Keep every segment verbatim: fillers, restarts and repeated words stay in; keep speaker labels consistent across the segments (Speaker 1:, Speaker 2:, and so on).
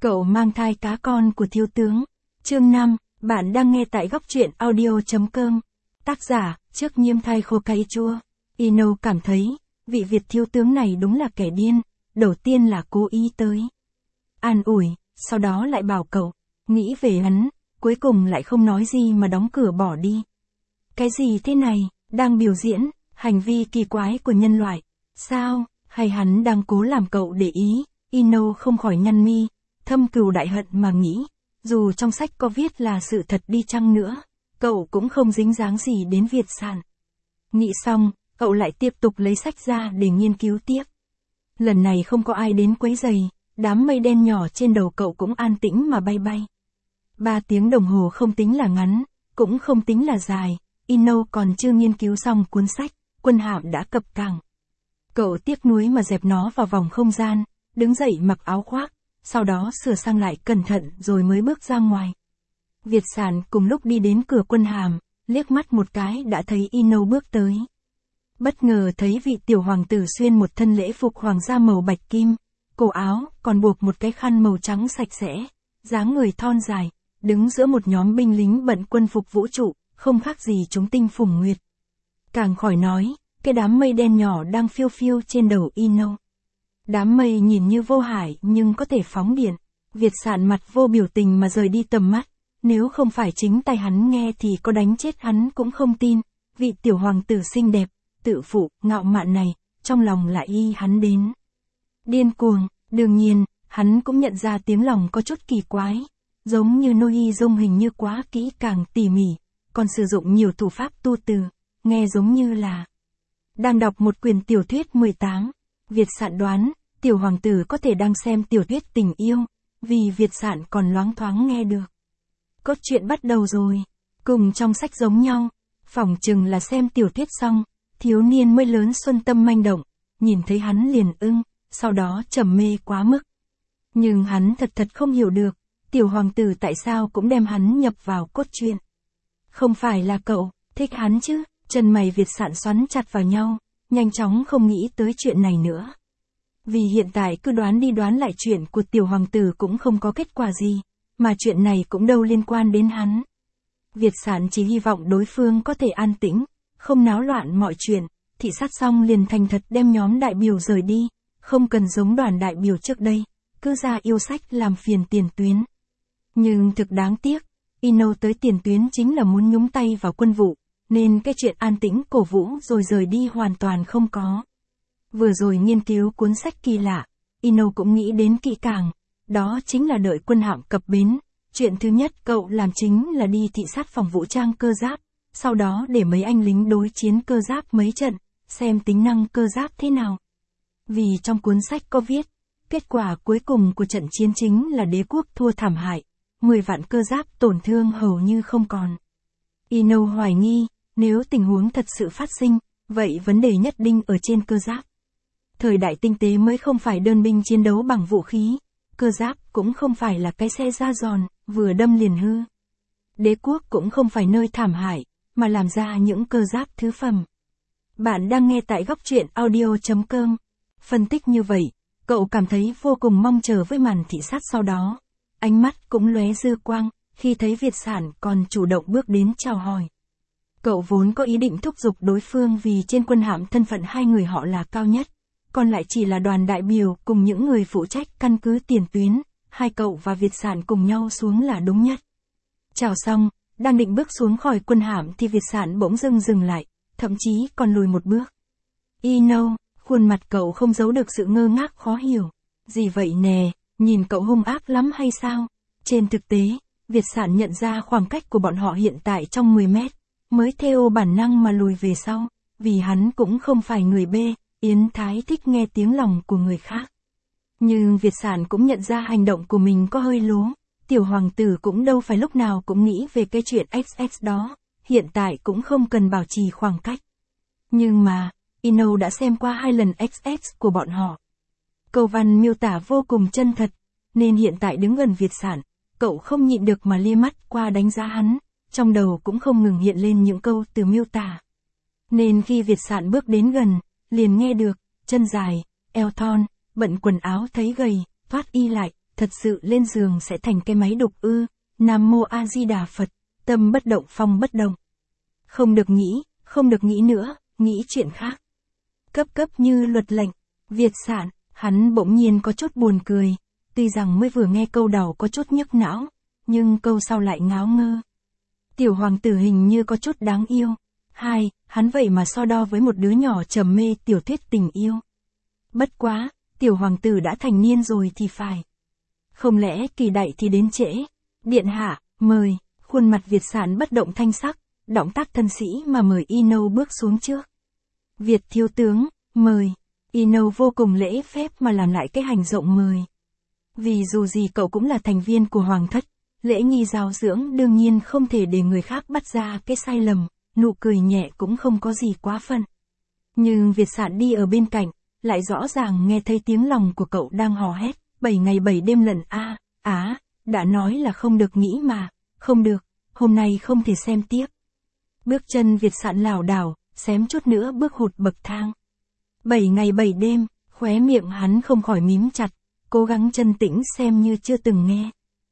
Speaker 1: Cậu mang thai cá con của thiếu tướng. Chương năm, bạn đang nghe tại góc truyện audio.com. Tác giả, trước nhiêm thai khô cay chua. Ino cảm thấy, vị Việt thiếu tướng này đúng là kẻ điên, đầu tiên là cố ý tới an ủi, sau đó lại bảo cậu, nghĩ về hắn, cuối cùng lại không nói gì mà đóng cửa bỏ đi. Cái gì thế này, đang biểu diễn, hành vi kỳ quái của nhân loại, sao, hay hắn đang cố làm cậu để ý, Ino không khỏi nhăn mi, thâm cừu đại hận mà nghĩ, dù trong sách có viết là sự thật đi chăng nữa, cậu cũng không dính dáng gì đến Việt sản. Nghĩ xong, cậu lại tiếp tục lấy sách ra để nghiên cứu tiếp. Lần này không có ai đến quấy rầy, đám mây đen nhỏ trên đầu cậu cũng an tĩnh mà bay bay. Ba tiếng đồng hồ không tính là ngắn, cũng không tính là dài, Ino còn chưa nghiên cứu xong cuốn sách, quân hạm đã cập cảng. Cậu tiếc nuối mà dẹp nó vào vòng không gian, đứng dậy mặc áo khoác, sau đó sửa sang lại cẩn thận rồi mới bước ra ngoài. Việt sản cùng lúc đi đến cửa quân hàm, liếc mắt một cái đã thấy Ino bước tới. Bất ngờ thấy vị tiểu hoàng tử xuyên một thân lễ phục hoàng gia màu bạch kim, cổ áo còn buộc một cái khăn màu trắng sạch sẽ, dáng người thon dài, đứng giữa một nhóm binh lính bận quân phục vũ trụ, không khác gì chúng tinh phùng nguyệt. Càng khỏi nói, cái đám mây đen nhỏ đang phiêu phiêu trên đầu Ino. Đám mây nhìn như vô hại nhưng có thể phóng điện. Việt sản mặt vô biểu tình mà rời đi tầm mắt, nếu không phải chính tay hắn nghe thì có đánh chết hắn cũng không tin, vị tiểu hoàng tử xinh đẹp, tự phụ, ngạo mạn này, trong lòng lại y hắn đến điên cuồng. Đương nhiên, hắn cũng nhận ra tiếng lòng có chút kỳ quái, giống như Nôi Dung hình như quá kỹ càng tỉ mỉ, còn sử dụng nhiều thủ pháp tu từ, nghe giống như là đang đọc một quyển tiểu thuyết mười tám. Việt sản đoán, tiểu hoàng tử có thể đang xem tiểu thuyết tình yêu, vì Việt sản còn loáng thoáng nghe được. Cốt truyện bắt đầu rồi, cùng trong sách giống nhau, phỏng chừng là xem tiểu thuyết xong, thiếu niên mới lớn xuân tâm manh động, nhìn thấy hắn liền ưng, sau đó trầm mê quá mức. Nhưng hắn thật thật không hiểu được, tiểu hoàng tử tại sao cũng đem hắn nhập vào cốt truyện. Không phải là cậu, thích hắn chứ, chân mày Việt sản xoắn chặt vào nhau, nhanh chóng không nghĩ tới chuyện này nữa. Vì hiện tại cứ đoán đi đoán lại chuyện của tiểu hoàng tử cũng không có kết quả gì, mà chuyện này cũng đâu liên quan đến hắn. Việt sản chỉ hy vọng đối phương có thể an tĩnh, không náo loạn mọi chuyện, thị sát xong liền thành thật đem nhóm đại biểu rời đi, không cần giống đoàn đại biểu trước đây, cứ ra yêu sách làm phiền tiền tuyến. Nhưng thực đáng tiếc, Ino tới tiền tuyến chính là muốn nhúng tay vào quân vụ, nên cái chuyện an tĩnh cổ vũ rồi rời đi hoàn toàn không có. Vừa rồi nghiên cứu cuốn sách kỳ lạ, Ino cũng nghĩ đến kỹ càng, đó chính là đợi quân hạm cập bến, chuyện thứ nhất cậu làm chính là đi thị sát phòng vũ trang cơ giáp, sau đó để mấy anh lính đối chiến cơ giáp mấy trận, xem tính năng cơ giáp thế nào. Vì trong cuốn sách có viết, kết quả cuối cùng của trận chiến chính là đế quốc thua thảm hại, mười vạn cơ giáp tổn thương hầu như không còn. Ino hoài nghi, nếu tình huống thật sự phát sinh, vậy vấn đề nhất định ở trên cơ giáp. Thời đại tinh tế mới không phải đơn binh chiến đấu bằng vũ khí, cơ giáp cũng không phải là cái xe da giòn, vừa đâm liền hư. Đế quốc cũng không phải nơi thảm hại, mà làm ra những cơ giáp thứ phẩm. Bạn đang nghe tại góc truyện audio.com. Phân tích như vậy, cậu cảm thấy vô cùng mong chờ với màn thị sát sau đó. Ánh mắt cũng lóe dư quang, khi thấy Việt sản còn chủ động bước đến chào hỏi. Cậu vốn có ý định thúc giục đối phương vì trên quân hạm thân phận hai người họ là cao nhất, còn lại chỉ là đoàn đại biểu cùng những người phụ trách căn cứ tiền tuyến, hai cậu và Việt sản cùng nhau xuống là đúng nhất. Chào xong, đang định bước xuống khỏi quân hạm thì Việt sản bỗng dưng dừng lại, thậm chí còn lùi một bước. Ino, khuôn mặt cậu không giấu được sự ngơ ngác khó hiểu. Gì vậy nè, nhìn cậu hung ác lắm hay sao? Trên thực tế, Việt sản nhận ra khoảng cách của bọn họ hiện tại trong mười mét, mới theo bản năng mà lùi về sau, vì hắn cũng không phải người bê, Yến Thái thích nghe tiếng lòng của người khác. Nhưng Việt sản cũng nhận ra hành động của mình có hơi lố, tiểu hoàng tử cũng đâu phải lúc nào cũng nghĩ về cái chuyện ích ích đó, hiện tại cũng không cần bảo trì khoảng cách. Nhưng mà, Ino đã xem qua hai lần ích ích của bọn họ. Câu văn miêu tả vô cùng chân thật, nên hiện tại đứng gần Việt sản, cậu không nhịn được mà lia mắt qua đánh giá hắn, trong đầu cũng không ngừng hiện lên những câu từ miêu tả. Nên khi Việt sản bước đến gần, liền nghe được, chân dài, eo thon, bận quần áo thấy gầy, thoát y lại, thật sự lên giường sẽ thành cái máy đục ư, Nam Mô A Di Đà Phật, tâm bất động phong bất động. Không được nghĩ, không được nghĩ nữa, nghĩ chuyện khác. Cấp cấp như luật lệnh, Việt Sản, hắn bỗng nhiên có chút buồn cười, tuy rằng mới vừa nghe câu đầu có chút nhức não, nhưng câu sau lại ngáo ngơ. Tiểu hoàng tử hình như có chút đáng yêu. Hai, hắn vậy mà so đo với một đứa nhỏ trầm mê tiểu thuyết tình yêu. Bất quá, tiểu hoàng tử đã thành niên rồi thì phải. Không lẽ kỳ đại thì đến trễ? Điện hạ, mời, khuôn mặt Việt Sản bất động thanh sắc, động tác thân sĩ mà mời Ino bước xuống trước. Việt thiếu tướng, mời. Ino vô cùng lễ phép mà làm lại cái hành rộng mời. Vì dù gì cậu cũng là thành viên của hoàng thất, lễ nghi giáo dưỡng đương nhiên không thể để người khác bắt ra cái sai lầm, nụ cười nhẹ cũng không có gì quá phận. Nhưng Việt Sản đi ở bên cạnh, lại rõ ràng nghe thấy tiếng lòng của cậu đang hò hét, bảy ngày bảy đêm lần a, á, đã nói là không được nghĩ mà, không được, hôm nay không thể xem tiếp. Bước chân Việt Sản lảo đảo, xém chút nữa bước hụt bậc thang. Bảy ngày bảy đêm, khóe miệng hắn không khỏi mím chặt, cố gắng chân tĩnh xem như chưa từng nghe.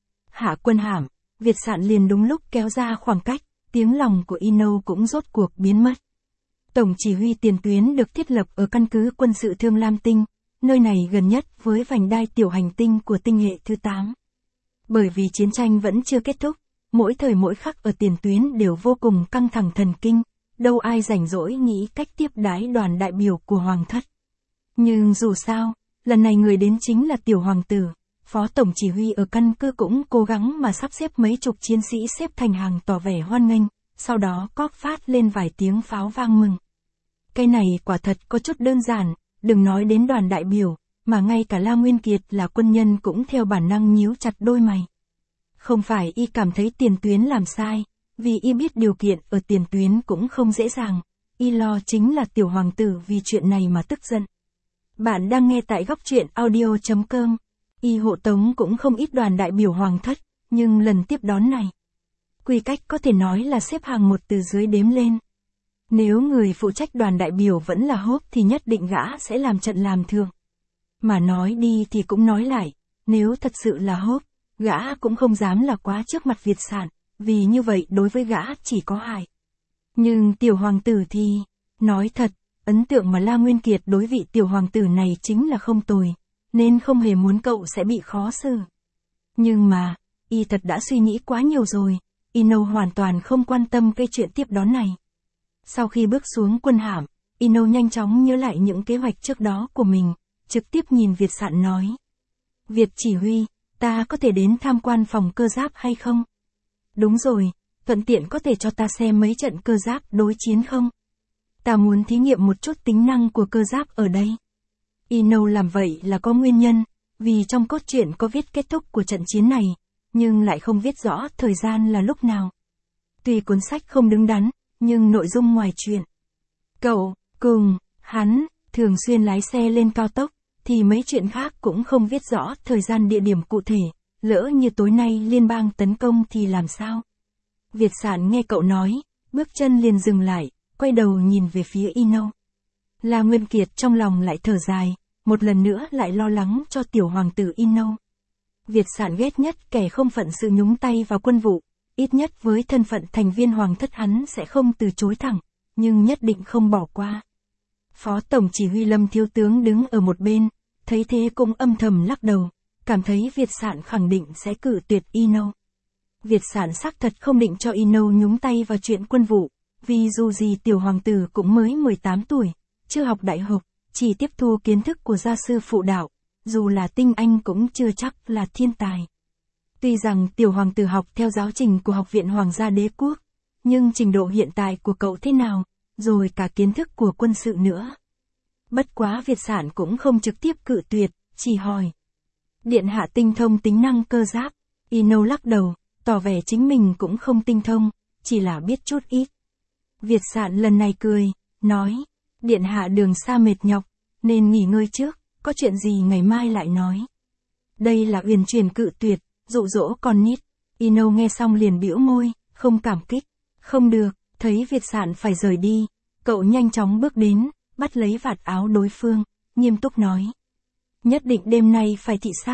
Speaker 1: Hạ quân hàm, Việt Sản liền đúng lúc kéo ra khoảng cách, tiếng lòng của Ino cũng rốt cuộc biến mất. Tổng chỉ huy tiền tuyến được thiết lập ở căn cứ quân sự Thương Lam Tinh, nơi này gần nhất với vành đai tiểu hành tinh của tinh hệ thứ tám. Bởi vì chiến tranh vẫn chưa kết thúc, mỗi thời mỗi khắc ở tiền tuyến đều vô cùng căng thẳng thần kinh, đâu ai rảnh rỗi nghĩ cách tiếp đái đoàn đại biểu của hoàng thất. Nhưng dù sao, lần này người đến chính là tiểu hoàng tử, phó tổng chỉ huy ở căn cứ cũng cố gắng mà sắp xếp mấy chục chiến sĩ xếp thành hàng tỏ vẻ hoan nghênh, sau đó cóp phát lên vài tiếng pháo vang mừng. Cái này quả thật có chút đơn giản, đừng nói đến đoàn đại biểu, mà ngay cả La Nguyên Kiệt là quân nhân cũng theo bản năng nhíu chặt đôi mày. Không phải y cảm thấy tiền tuyến làm sai, vì y biết điều kiện ở tiền tuyến cũng không dễ dàng, y lo chính là tiểu hoàng tử vì chuyện này mà tức giận. Bạn đang nghe tại góc truyện audio chấm com. Y hộ tống cũng không ít đoàn đại biểu hoàng thất, nhưng lần tiếp đón này, quy cách có thể nói là xếp hàng một từ dưới đếm lên. Nếu người phụ trách đoàn đại biểu vẫn là Hốp thì nhất định gã sẽ làm trận làm thường. Mà nói đi thì cũng nói lại, nếu thật sự là Hốp, gã cũng không dám là quá trước mặt Việt Sản, vì như vậy đối với gã chỉ có hại. Nhưng tiểu hoàng tử thì, nói thật, ấn tượng mà La Nguyên Kiệt đối vị tiểu hoàng tử này chính là không tồi, nên không hề muốn cậu sẽ bị khó xử. Nhưng mà, y thật đã suy nghĩ quá nhiều rồi, Ino hoàn toàn không quan tâm cái chuyện tiếp đón này. Sau khi bước xuống quân hàm, Ino nhanh chóng nhớ lại những kế hoạch trước đó của mình, trực tiếp nhìn Việt Sản nói. Việt chỉ huy, ta có thể đến tham quan phòng cơ giáp hay không? Đúng rồi, thuận tiện có thể cho ta xem mấy trận cơ giáp đối chiến không? Ta muốn thí nghiệm một chút tính năng của cơ giáp ở đây. Ino làm vậy là có nguyên nhân, vì trong cốt truyện có viết kết thúc của trận chiến này, nhưng lại không viết rõ thời gian là lúc nào. Tuy cuốn sách không đứng đắn, nhưng nội dung ngoài truyện. Cậu, cùng, hắn, thường xuyên lái xe lên cao tốc, thì mấy chuyện khác cũng không viết rõ thời gian địa điểm cụ thể, lỡ như tối nay liên bang tấn công thì làm sao? Việt Sản nghe cậu nói, bước chân liền dừng lại, quay đầu nhìn về phía Ino. La Nguyên Kiệt trong lòng lại thở dài, một lần nữa lại lo lắng cho tiểu hoàng tử Ino. Việt Sản ghét nhất kẻ không phận sự nhúng tay vào quân vụ, ít nhất với thân phận thành viên hoàng thất hắn sẽ không từ chối thẳng, nhưng nhất định không bỏ qua. Phó tổng chỉ huy Lâm thiếu tướng đứng ở một bên, thấy thế cũng âm thầm lắc đầu, cảm thấy Việt Sản khẳng định sẽ cự tuyệt Ino. Việt Sản xác thật không định cho Ino nhúng tay vào chuyện quân vụ, vì dù gì tiểu hoàng tử cũng mới mười tám tuổi, chưa học đại học, chỉ tiếp thu kiến thức của gia sư phụ đạo, dù là tinh anh cũng chưa chắc là thiên tài. Tuy rằng tiểu hoàng tử học theo giáo trình của Học viện Hoàng gia Đế quốc, nhưng trình độ hiện tại của cậu thế nào, rồi cả kiến thức của quân sự nữa. Bất quá Việt Sản cũng không trực tiếp cự tuyệt, chỉ hỏi. Điện hạ tinh thông tính năng cơ giáp, Ino lắc đầu, tỏ vẻ chính mình cũng không tinh thông, chỉ là biết chút ít. Việt Sản lần này cười, nói, điện hạ đường xa mệt nhọc, nên nghỉ ngơi trước, có chuyện gì ngày mai lại nói. Đây là uyển chuyển cự tuyệt, dụ dỗ con nít. Ino nghe xong liền bĩu môi, không cảm kích. Không được, thấy Việt Sản phải rời đi, cậu nhanh chóng bước đến, bắt lấy vạt áo đối phương, nghiêm túc nói. Nhất định đêm nay phải thị sát,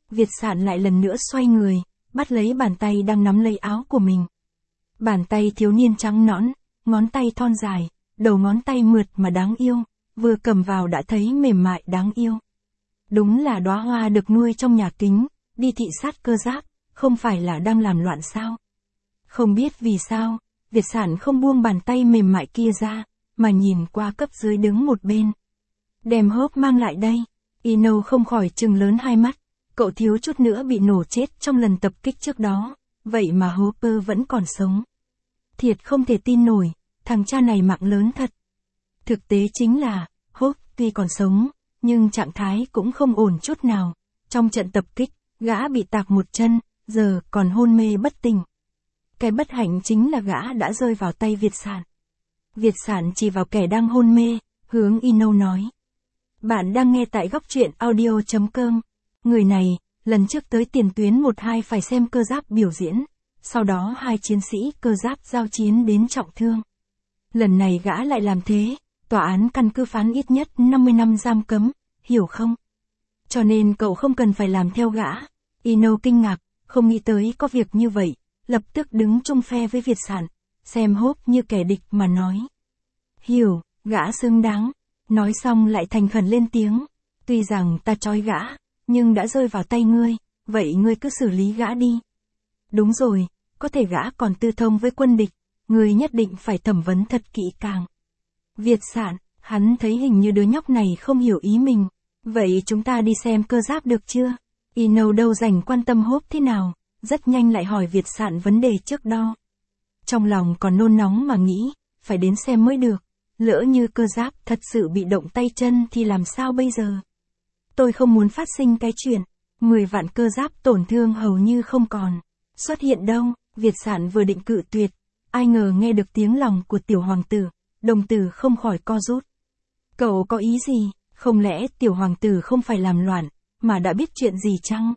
Speaker 1: Việt Sạn lại lần nữa xoay người, bắt lấy bàn tay đang nắm lấy áo của mình. Bàn tay thiếu niên trắng nõn, ngón tay thon dài, đầu ngón tay mượt mà đáng yêu, vừa cầm vào đã thấy mềm mại đáng yêu. Đúng là đóa hoa được nuôi trong nhà kính, đi thị sát cơ giáp, không phải là đang làm loạn sao? Không biết vì sao, Việt Sạn không buông bàn tay mềm mại kia ra, mà nhìn qua cấp dưới đứng một bên. Đem Hốp mang lại đây. Ino không khỏi trừng lớn hai mắt, cậu thiếu chút nữa bị nổ chết trong lần tập kích trước đó, vậy mà Hopper vẫn còn sống. Thiệt không thể tin nổi, thằng cha này mạng lớn thật. Thực tế chính là, Hope tuy còn sống, nhưng trạng thái cũng không ổn chút nào. Trong trận tập kích, gã bị tạc một chân, giờ còn hôn mê bất tỉnh. Cái bất hạnh chính là gã đã rơi vào tay Việt Sạn. Việt Sạn chỉ vào kẻ đang hôn mê, hướng Ino nói. Bạn đang nghe tại góc truyện audio chấm com. Người này, lần trước tới tiền tuyến một hai phải xem cơ giáp biểu diễn, sau đó hai chiến sĩ cơ giáp giao chiến đến trọng thương. Lần này gã lại làm thế, tòa án căn cứ phán ít nhất năm mươi năm giam cấm, hiểu không? Cho nên cậu không cần phải làm theo gã. Ino kinh ngạc, không nghĩ tới có việc như vậy, lập tức đứng chung phe với Việt Sạn, xem Hope như kẻ địch mà nói. Hiểu, gã xứng đáng. Nói xong lại thành khẩn lên tiếng. Tuy rằng ta trói gã, nhưng đã rơi vào tay ngươi, vậy ngươi cứ xử lý gã đi. Đúng rồi, có thể gã còn tư thông với quân địch, ngươi nhất định phải thẩm vấn thật kỹ càng. Việt Sạn, hắn thấy hình như đứa nhóc này không hiểu ý mình. Vậy chúng ta đi xem cơ giáp được chưa? Ino đâu rảnh quan tâm Hope thế nào, rất nhanh lại hỏi Việt Sạn vấn đề trước đó. Trong lòng còn nôn nóng mà nghĩ, phải đến xem mới được. Lỡ như cơ giáp thật sự bị động tay chân thì làm sao bây giờ? Tôi không muốn phát sinh cái chuyện, mười vạn cơ giáp tổn thương hầu như không còn. Xuất hiện đâu, Việt Sạn vừa định cự tuyệt, ai ngờ nghe được tiếng lòng của tiểu hoàng tử, đồng tử không khỏi co rút. Cậu có ý gì, không lẽ tiểu hoàng tử không phải làm loạn, mà đã biết chuyện gì chăng?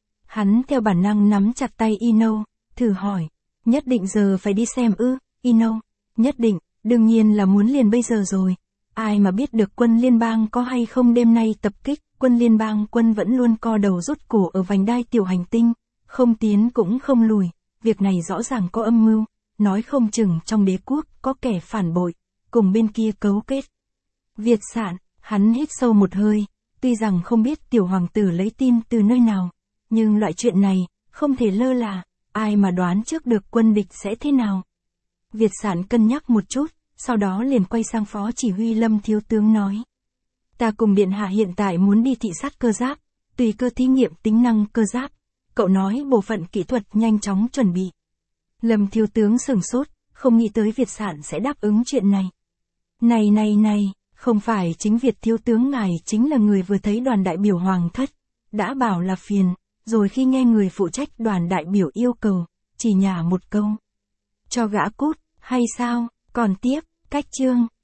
Speaker 1: Hắn theo bản năng nắm chặt tay Ino, thử hỏi, nhất định giờ phải đi xem ư, Ino, nhất định. Đương nhiên là muốn liền bây giờ rồi. Ai mà biết được quân liên bang có hay không đêm nay tập kích, quân liên bang quân vẫn luôn co đầu rút cổ ở vành đai tiểu hành tinh, không tiến cũng không lùi, việc này rõ ràng có âm mưu, nói không chừng trong đế quốc có kẻ phản bội, cùng bên kia cấu kết. Việt Sạn, hắn hít sâu một hơi, tuy rằng không biết tiểu hoàng tử lấy tin từ nơi nào, nhưng loại chuyện này, không thể lơ là, ai mà đoán trước được quân địch sẽ thế nào. Việt Sạn cân nhắc một chút, sau đó liền quay sang phó chỉ huy Lâm thiếu tướng nói. Ta cùng điện hạ hiện tại muốn đi thị sát cơ giáp, tùy cơ thí nghiệm tính năng cơ giáp. Cậu nói bộ phận kỹ thuật nhanh chóng chuẩn bị. Lâm thiếu tướng sửng sốt, không nghĩ tới Việt Sạn sẽ đáp ứng chuyện này. Này này này, không phải chính Việt thiếu tướng ngài chính là người vừa thấy đoàn đại biểu hoàng thất, đã bảo là phiền, rồi khi nghe người phụ trách đoàn đại biểu yêu cầu, chỉ nhả một câu. Cho gã cút, hay sao? Còn tiếp, cách chương.